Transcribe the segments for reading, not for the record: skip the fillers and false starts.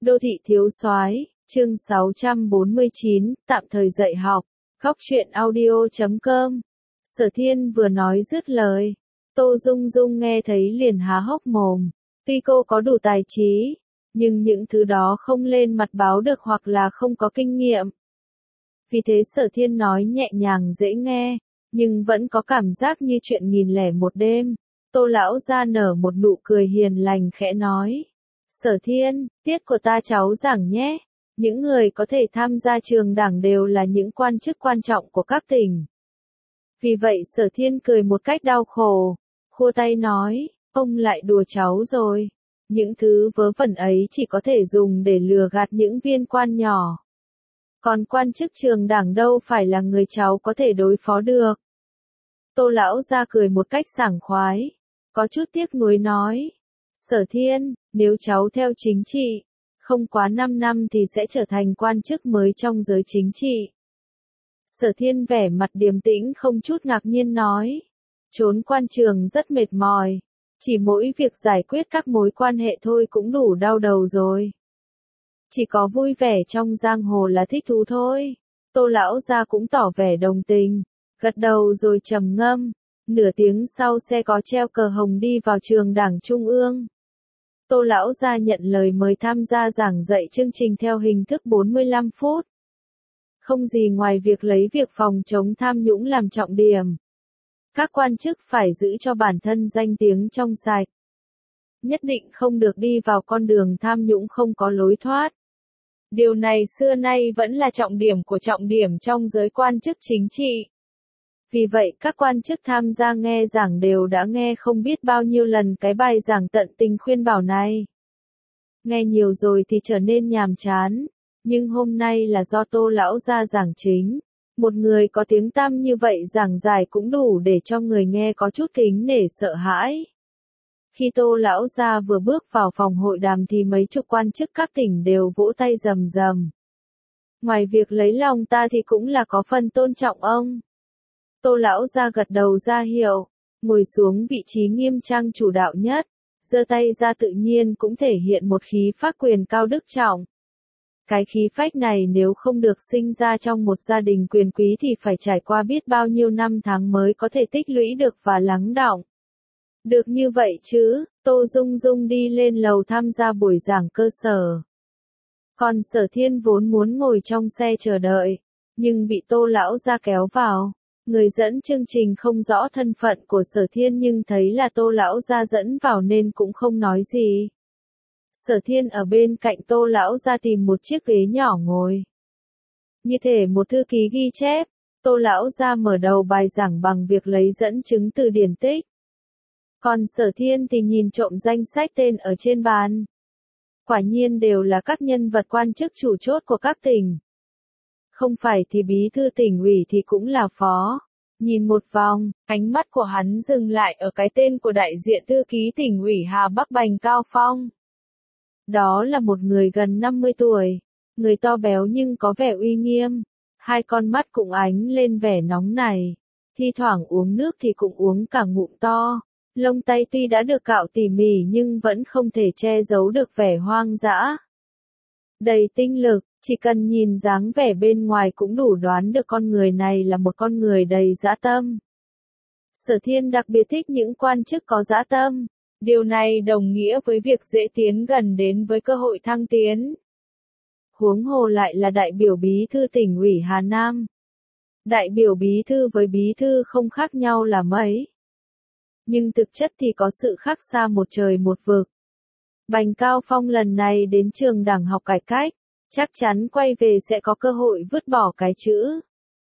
Đô thị thiếu soái, chương 649, tạm thời dạy học. Góc truyện audio.com. Sở Thiên vừa nói dứt lời, Tô Dung Dung nghe thấy liền há hốc mồm. Tuy cô có đủ tài trí, nhưng những thứ đó không lên mặt báo được hoặc là không có kinh nghiệm. Vì thế Sở Thiên nói nhẹ nhàng dễ nghe, nhưng vẫn có cảm giác như chuyện 1001 đêm. Tô lão ra nở một nụ cười hiền lành khẽ nói. Sở Thiên, tiết của ta cháu giảng nhé. Những người có thể tham gia trường đảng đều là những quan chức quan trọng của các tỉnh. Vì vậy Sở Thiên cười một cách đau khổ, khua tay nói, ông lại đùa cháu rồi. Những thứ vớ vẩn ấy chỉ có thể dùng để lừa gạt những viên quan nhỏ. Còn quan chức trường đảng đâu phải là người cháu có thể đối phó được. Tô lão ra cười một cách sảng khoái, có chút tiếc nuối nói. Sở Thiên, nếu cháu theo chính trị, không quá 5 năm thì sẽ trở thành quan chức mới trong giới chính trị. Sở Thiên vẻ mặt điềm tĩnh không chút ngạc nhiên nói. Trốn quan trường rất mệt mỏi, chỉ mỗi việc giải quyết các mối quan hệ thôi cũng đủ đau đầu rồi. Chỉ có vui vẻ trong giang hồ là thích thú thôi. Tô lão gia cũng tỏ vẻ đồng tình, gật đầu rồi trầm ngâm. Nửa tiếng sau xe có treo cờ hồng đi vào trường đảng trung ương. Tô lão gia nhận lời mời tham gia giảng dạy chương trình theo hình thức 45 phút. Không gì ngoài việc lấy việc phòng chống tham nhũng làm trọng điểm. Các quan chức phải giữ cho bản thân danh tiếng trong sạch. Nhất định không được đi vào con đường tham nhũng không có lối thoát. Điều này xưa nay vẫn là trọng điểm của trọng điểm trong giới quan chức chính trị. Vì vậy các quan chức tham gia nghe giảng đều đã nghe không biết bao nhiêu lần cái bài giảng tận tình khuyên bảo này. Nghe nhiều rồi thì trở nên nhàm chán, nhưng hôm nay là do Tô lão gia giảng chính. Một người có tiếng tăm như vậy giảng giải cũng đủ để cho người nghe có chút kính nể sợ hãi. Khi Tô lão gia vừa bước vào phòng hội đàm thì mấy chục quan chức các tỉnh đều vỗ tay rầm rầm. Ngoài việc lấy lòng ta thì cũng là có phần tôn trọng ông. Tô lão gia gật đầu ra hiệu, ngồi xuống vị trí nghiêm trang chủ đạo nhất, giơ tay ra tự nhiên cũng thể hiện một khí phách quyền cao đức trọng. Cái khí phách này nếu không được sinh ra trong một gia đình quyền quý thì phải trải qua biết bao nhiêu năm tháng mới có thể tích lũy được và lắng đọng. Được như vậy chứ, Tô Dung Dung đi lên lầu tham gia buổi giảng cơ sở. Còn Sở Thiên vốn muốn ngồi trong xe chờ đợi, nhưng bị Tô lão gia kéo vào. Người dẫn chương trình không rõ thân phận của Sở Thiên nhưng thấy là Tô lão gia dẫn vào nên cũng không nói gì. Sở Thiên ở bên cạnh Tô lão gia tìm một chiếc ghế nhỏ ngồi. Như thể một thư ký ghi chép, Tô lão gia mở đầu bài giảng bằng việc lấy dẫn chứng từ điển tích. Còn Sở Thiên thì nhìn trộm danh sách tên ở trên bàn. Quả nhiên đều là các nhân vật quan chức chủ chốt của các tỉnh. Không phải thì bí thư tỉnh ủy thì cũng là phó. Nhìn một vòng, ánh mắt của hắn dừng lại ở cái tên của đại diện thư ký tỉnh ủy Hà Bắc Bành Cao Phong. Đó là một người gần 50 tuổi, người to béo nhưng có vẻ uy nghiêm, hai con mắt cũng ánh lên vẻ nóng nảy, thi thoảng uống nước thì cũng uống cả ngụm to, lông tay tuy đã được cạo tỉ mỉ nhưng vẫn không thể che giấu được vẻ hoang dã. Đầy tinh lực, chỉ cần nhìn dáng vẻ bên ngoài cũng đủ đoán được con người này là một con người đầy dã tâm. Sở Thiên đặc biệt thích những quan chức có dã tâm. Điều này đồng nghĩa với việc dễ tiến gần đến với cơ hội thăng tiến. Huống hồ lại là đại biểu bí thư tỉnh ủy Hà Nam. Đại biểu bí thư với bí thư không khác nhau là mấy. Nhưng thực chất thì có sự khác xa một trời một vực. Bành Cao Phong lần này đến trường đảng học cải cách, chắc chắn quay về sẽ có cơ hội vứt bỏ cái chữ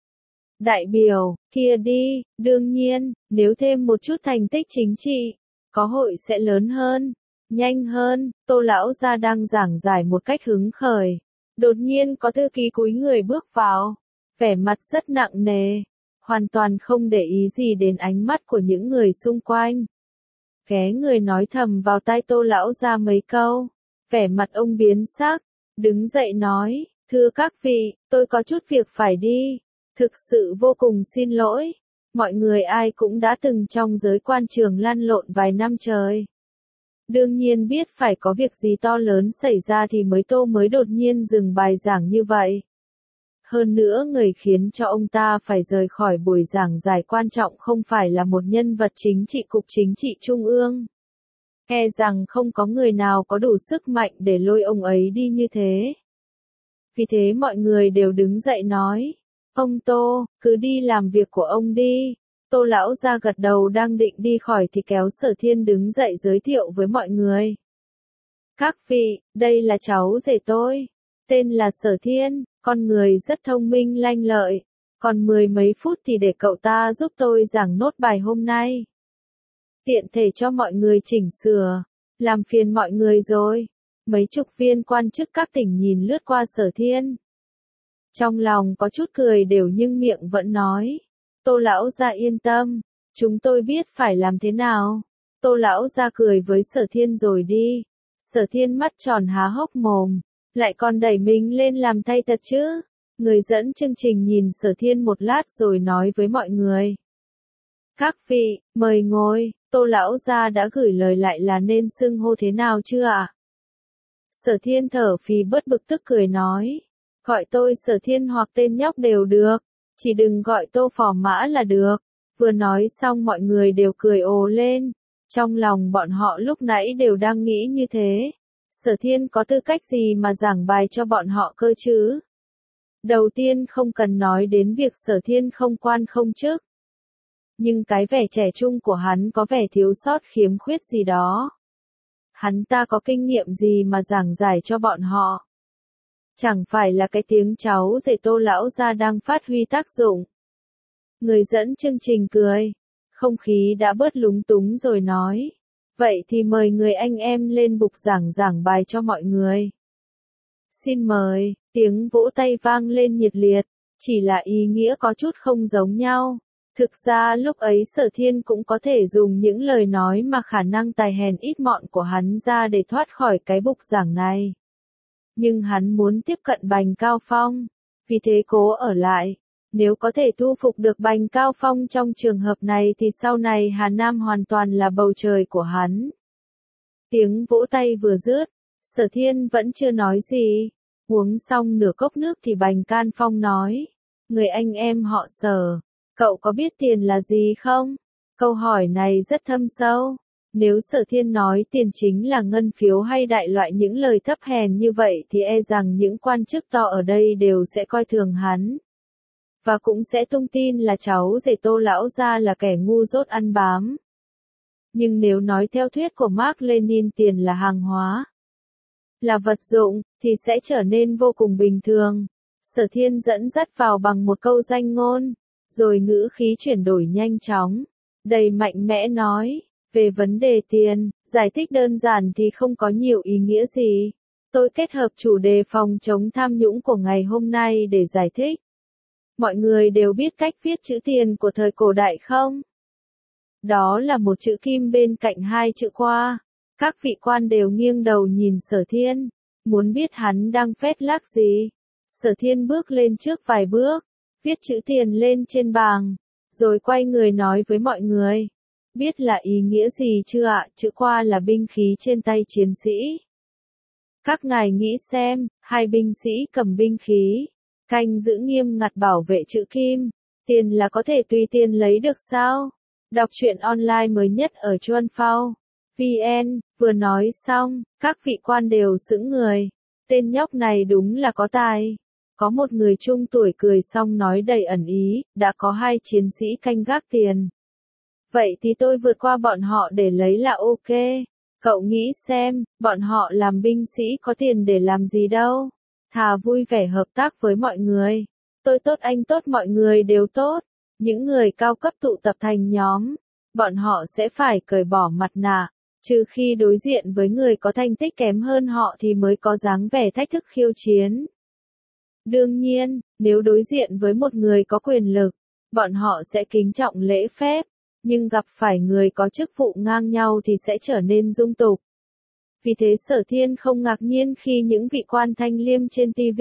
đại biểu kia đi, đương nhiên, nếu thêm một chút thành tích chính trị, có hội sẽ lớn hơn, nhanh hơn. Tô lão gia đang giảng giải một cách hứng khởi. Đột nhiên có thư ký cúi người bước vào, vẻ mặt rất nặng nề, hoàn toàn không để ý gì đến ánh mắt của những người xung quanh. Ghé người nói thầm vào tai Tô lão gia mấy câu, vẻ mặt ông biến sắc, đứng dậy nói, thưa các vị, tôi có chút việc phải đi, thực sự vô cùng xin lỗi. Mọi người ai cũng đã từng trong giới quan trường lăn lộn vài năm trời. Đương nhiên biết phải có việc gì to lớn xảy ra thì Tô mới đột nhiên dừng bài giảng như vậy. Hơn nữa người khiến cho ông ta phải rời khỏi buổi giảng giải quan trọng không phải là một nhân vật chính trị cục chính trị trung ương. E rằng không có người nào có đủ sức mạnh để lôi ông ấy đi như thế. Vì thế mọi người đều đứng dậy nói, ông Tô, cứ đi làm việc của ông đi. Tô lão gia gật đầu đang định đi khỏi thì kéo Sở Thiên đứng dậy giới thiệu với mọi người. Các vị, đây là cháu rể tôi, tên là Sở Thiên, con người rất thông minh lanh lợi, còn 10 mấy phút thì để cậu ta giúp tôi giảng nốt bài hôm nay. Tiện thể cho mọi người chỉnh sửa, làm phiền mọi người rồi. Mấy chục viên quan chức các tỉnh nhìn lướt qua Sở Thiên. Trong lòng có chút cười đều nhưng miệng vẫn nói. Tô lão gia yên tâm, chúng tôi biết phải làm thế nào. Tô lão gia cười với Sở Thiên rồi đi. Sở Thiên mắt tròn há hốc mồm, lại còn đẩy mình lên làm thay thật chứ. Người dẫn chương trình nhìn Sở Thiên một lát rồi nói với mọi người. Các vị, mời ngồi, Tô lão gia đã gửi lời lại là nên xưng hô thế nào chưa ạ? Sở Thiên thở phì bớt bực tức cười nói. Gọi tôi Sở Thiên hoặc tên nhóc đều được, chỉ đừng gọi Tô Phò Mã là được. Vừa nói xong mọi người đều cười ồ lên. Trong lòng bọn họ lúc nãy đều đang nghĩ như thế. Sở Thiên có tư cách gì mà giảng bài cho bọn họ cơ chứ? Đầu tiên không cần nói đến việc Sở Thiên không quan không chức. Nhưng cái vẻ trẻ trung của hắn có vẻ thiếu sót khiếm khuyết gì đó. Hắn ta có kinh nghiệm gì mà giảng giải cho bọn họ? Chẳng phải là cái tiếng cháu rể Tô lão gia đang phát huy tác dụng. Người dẫn chương trình cười, không khí đã bớt lúng túng rồi nói. Vậy thì mời người anh em lên bục giảng bài cho mọi người. Xin mời, tiếng vỗ tay vang lên nhiệt liệt, chỉ là ý nghĩa có chút không giống nhau. Thực ra lúc ấy Sở Thiên cũng có thể dùng những lời nói mà khả năng tài hèn ít mọn của hắn ra để thoát khỏi cái bục giảng này. Nhưng hắn muốn tiếp cận Bành Cao Phong, vì thế cố ở lại. Nếu có thể thu phục được Bành Cao Phong trong trường hợp này thì sau này Hà Nam hoàn toàn là bầu trời của hắn. Tiếng vỗ tay vừa dứt, Sở Thiên vẫn chưa nói gì. Uống xong nửa cốc nước thì Bành Can Phong nói. Người anh em họ Sở, cậu có biết tiền là gì không? Câu hỏi này rất thâm sâu. Nếu Sở Thiên nói tiền chính là ngân phiếu hay đại loại những lời thấp hèn như vậy thì e rằng những quan chức to ở đây đều sẽ coi thường hắn. Và cũng sẽ tung tin là cháu rể Tô lão gia là kẻ ngu dốt ăn bám. Nhưng nếu nói theo thuyết của Mác Lênin tiền là hàng hóa, là vật dụng, thì sẽ trở nên vô cùng bình thường. Sở Thiên dẫn dắt vào bằng một câu danh ngôn, rồi ngữ khí chuyển đổi nhanh chóng, đầy mạnh mẽ nói. Về vấn đề tiền, giải thích đơn giản thì không có nhiều ý nghĩa gì. Tôi kết hợp chủ đề phòng chống tham nhũng của ngày hôm nay để giải thích. Mọi người đều biết cách viết chữ tiền của thời cổ đại không? Đó là một chữ kim bên cạnh hai chữ khoa. Các vị quan đều nghiêng đầu nhìn Sở Thiên, muốn biết hắn đang phét lác gì. Sở Thiên bước lên trước vài bước, viết chữ tiền lên trên bảng, rồi quay người nói với mọi người. Biết là ý nghĩa gì chưa ạ? Chữ khoa là binh khí trên tay chiến sĩ. Các ngài nghĩ xem, hai binh sĩ cầm binh khí, canh giữ nghiêm ngặt bảo vệ chữ kim, tiền là có thể tùy tiền lấy được sao? Đọc truyện online mới nhất ở Chuan Phao VN, vừa nói xong, các vị quan đều sững người. Tên nhóc này đúng là có tài. Có một người trung tuổi cười xong nói đầy ẩn ý, đã có hai chiến sĩ canh gác tiền. Vậy thì tôi vượt qua bọn họ để lấy là ok. Cậu nghĩ xem, bọn họ làm binh sĩ có tiền để làm gì đâu. Thà vui vẻ hợp tác với mọi người. Tôi tốt anh tốt mọi người đều tốt. Những người cao cấp tụ tập thành nhóm, bọn họ sẽ phải cởi bỏ mặt nạ. Trừ khi đối diện với người có thành tích kém hơn họ thì mới có dáng vẻ thách thức khiêu chiến. Đương nhiên, nếu đối diện với một người có quyền lực, bọn họ sẽ kính trọng lễ phép. Nhưng gặp phải người có chức vụ ngang nhau thì sẽ trở nên dung tục. Vì thế Sở Thiên không ngạc nhiên khi những vị quan thanh liêm trên TV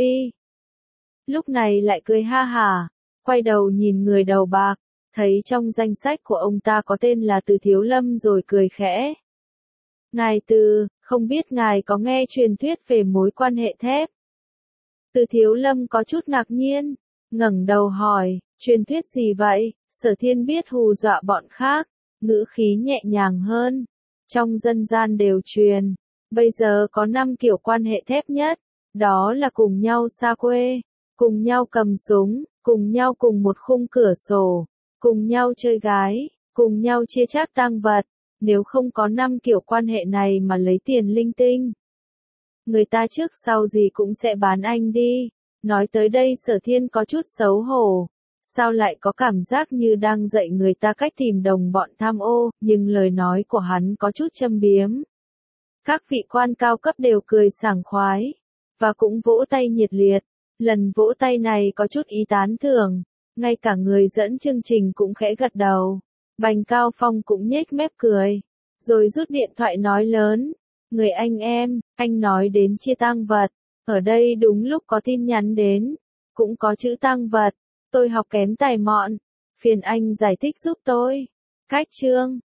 lúc này lại cười ha hả, quay đầu nhìn người đầu bạc, thấy trong danh sách của ông ta có tên là Từ Thiếu Lâm rồi cười khẽ. Không biết ngài có nghe truyền thuyết về mối quan hệ thép. Từ Thiếu Lâm có chút ngạc nhiên, ngẩng đầu hỏi, truyền thuyết gì vậy? Sở Thiên biết hù dọa bọn khác, ngữ khí nhẹ nhàng hơn. Trong dân gian đều truyền, bây giờ có 5 kiểu quan hệ thép nhất, đó là cùng nhau xa quê, cùng nhau cầm súng, cùng nhau cùng một khung cửa sổ, cùng nhau chơi gái, cùng nhau chia chác tang vật. Nếu không có 5 kiểu quan hệ này mà lấy tiền linh tinh, người ta trước sau gì cũng sẽ bán anh đi. Nói tới đây Sở Thiên có chút xấu hổ. Sao lại có cảm giác như đang dạy người ta cách tìm đồng bọn tham ô, nhưng lời nói của hắn có chút châm biếm. Các vị quan cao cấp đều cười sảng khoái, và cũng vỗ tay nhiệt liệt. Lần vỗ tay này có chút ý tán thưởng, ngay cả người dẫn chương trình cũng khẽ gật đầu. Bành Cao Phong cũng nhếch mép cười, rồi rút điện thoại nói lớn. Người anh em, anh nói đến chia tang vật. Ở đây đúng lúc có tin nhắn đến, cũng có chữ tang vật. Tôi học kém tài mọn, phiền anh giải thích giúp tôi. Cách chương